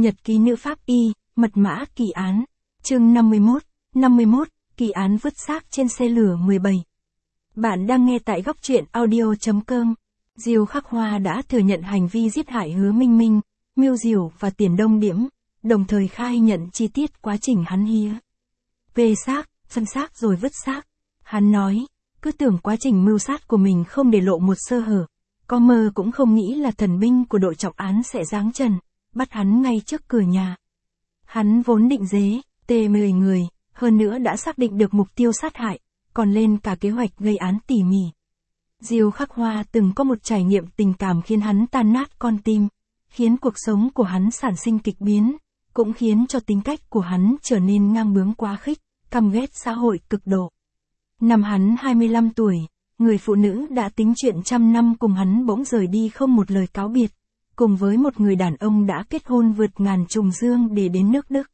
Nhật ký nữ pháp y, mật mã kỳ án. Chương 51, kỳ án vứt xác trên xe lửa 17. Bạn đang nghe tại góc truyện audio.com. Diêu Khắc Hoa đã thừa nhận hành vi giết hại Hứa Minh Minh, Miêu Diểu và Tiền Đông Điểm, đồng thời khai nhận chi tiết quá trình hắn hía về xác, phân xác rồi vứt xác. Hắn nói, cứ tưởng quá trình mưu sát của mình không để lộ một sơ hở, có mơ cũng không nghĩ là thần binh của đội trọng án sẽ giáng trần, bắt hắn ngay trước cửa nhà. Hắn vốn định tê 10 người, hơn nữa đã xác định được mục tiêu sát hại, còn lên cả kế hoạch gây án tỉ mỉ. Diêu Khắc Hoa từng có một trải nghiệm tình cảm khiến hắn tan nát con tim, khiến cuộc sống của hắn sản sinh kịch biến, cũng khiến cho tính cách của hắn trở nên ngang bướng quá khích, căm ghét xã hội cực độ. Năm hắn 25 tuổi, người phụ nữ đã tính chuyện trăm năm cùng hắn bỗng rời đi không một lời cáo biệt, cùng với một người đàn ông đã kết hôn vượt ngàn trùng dương để đến nước Đức.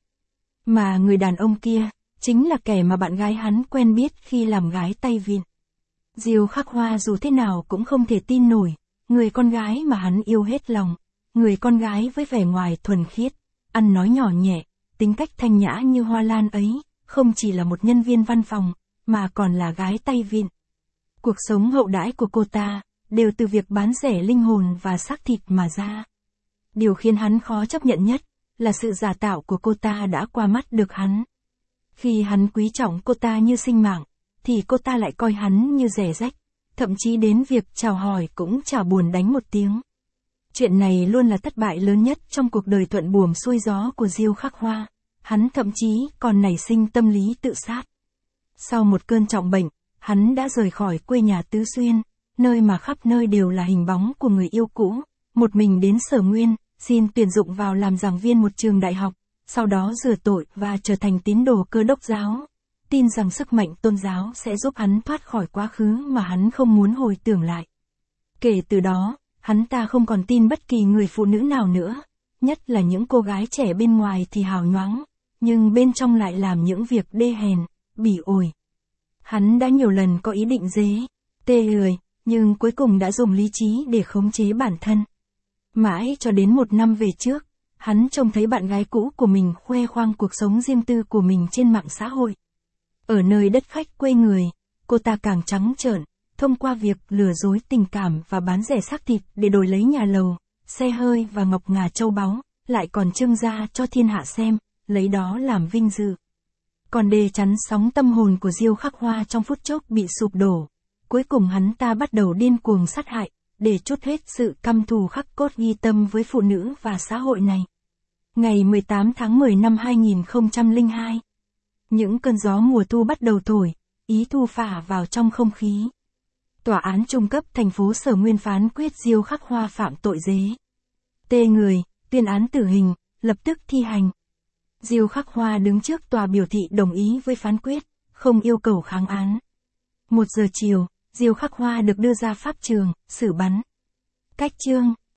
Mà người đàn ông kia, chính là kẻ mà bạn gái hắn quen biết khi làm gái tay vịn. Diêu Khắc Hoa dù thế nào cũng không thể tin nổi, người con gái mà hắn yêu hết lòng, người con gái với vẻ ngoài thuần khiết, ăn nói nhỏ nhẹ, tính cách thanh nhã như hoa lan ấy, không chỉ là một nhân viên văn phòng, mà còn là gái tay vịn. Cuộc sống hậu đãi của cô ta, đều từ việc bán rẻ linh hồn và xác thịt mà ra. Điều khiến hắn khó chấp nhận nhất, là sự giả tạo của cô ta đã qua mắt được hắn. Khi hắn quý trọng cô ta như sinh mạng, thì cô ta lại coi hắn như rẻ rách, thậm chí đến việc chào hỏi cũng chả buồn đánh một tiếng. Chuyện này luôn là thất bại lớn nhất trong cuộc đời thuận buồm xuôi gió của Diêu Khắc Hoa, hắn thậm chí còn nảy sinh tâm lý tự sát. Sau một cơn trọng bệnh, hắn đã rời khỏi quê nhà Tứ Xuyên, nơi mà khắp nơi đều là hình bóng của người yêu cũ, một mình đến Sở Nguyên, xin tuyển dụng vào làm giảng viên một trường đại học, sau đó rửa tội và trở thành tín đồ Cơ Đốc giáo, tin rằng sức mạnh tôn giáo sẽ giúp hắn thoát khỏi quá khứ mà hắn không muốn hồi tưởng lại. Kể từ đó, hắn ta không còn tin bất kỳ người phụ nữ nào nữa, nhất là những cô gái trẻ bên ngoài thì hào nhoáng, nhưng bên trong lại làm những việc đê hèn, bỉ ổi. Hắn đã nhiều lần có ý định tê người, nhưng cuối cùng đã dùng lý trí để khống chế bản thân. Mãi cho đến một năm về trước, hắn trông thấy bạn gái cũ của mình khoe khoang cuộc sống riêng tư của mình trên mạng xã hội. Ở nơi đất khách quê người, cô ta càng trắng trợn, thông qua việc lừa dối tình cảm và bán rẻ xác thịt để đổi lấy nhà lầu, xe hơi và ngọc ngà châu báu, lại còn trưng ra cho thiên hạ xem, lấy đó làm vinh dự. Còn để chắn sóng tâm hồn của Diêu Khắc Hoa trong phút chốc bị sụp đổ, cuối cùng hắn ta bắt đầu điên cuồng sát hại, để trút hết sự căm thù khắc cốt ghi tâm với phụ nữ và xã hội này. Ngày 18 tháng 10 năm 2002, những cơn gió mùa thu bắt đầu thổi, ý thu phả vào trong không khí. Tòa án trung cấp thành phố Sở Nguyên phán quyết Diêu Khắc Hoa phạm tội tê người, tuyên án tử hình, lập tức thi hành. Diêu Khắc Hoa đứng trước tòa biểu thị đồng ý với phán quyết, không yêu cầu kháng án. 1 giờ chiều, Diêu Khắc Hoa được đưa ra pháp trường, xử bắn. Cách chương